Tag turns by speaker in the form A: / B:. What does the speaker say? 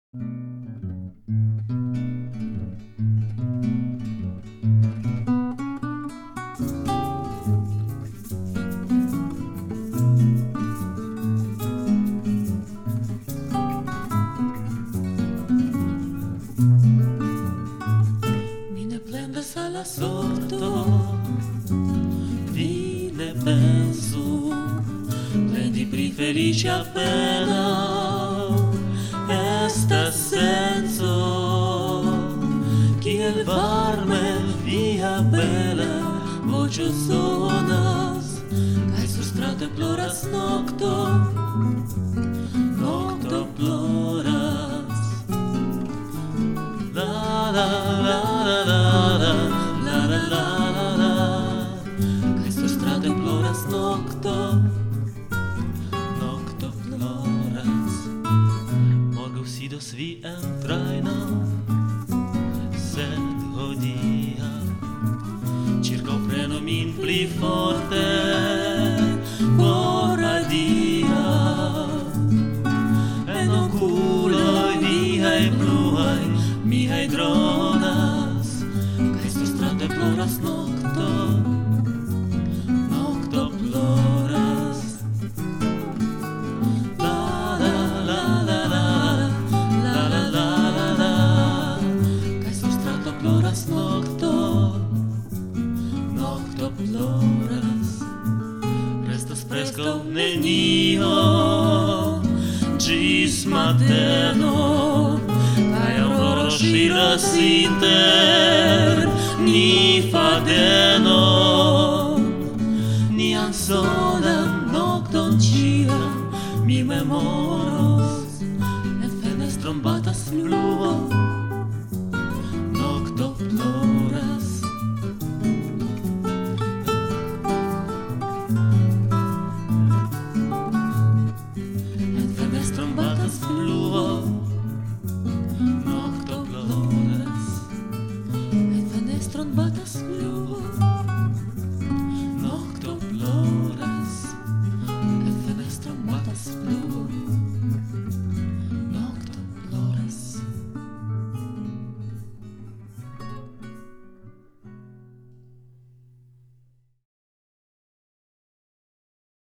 A: Alla sorto fine penso prendi preferici appena esta senso chi el varme via bella voce sonas kai sur strate ploras nocto ploras la la la la la kai sur strate ploras nocto ploras morgaŭ sidos vi en trajno sed hodiaŭ ĉirkaŭprenu min pli forte por adiaŭ en okuloj viaj bluaj miaj dronas kaj sur strate ploras nokto ploras la la la la la la la la la kaj sur strato ploras nokto ploras restas preskaŭ nenio ĝis mateno kaj aŭroro ŝiras inter ni fadeno nian solan nokton ĉiam mi memoros en fenestron batas bluo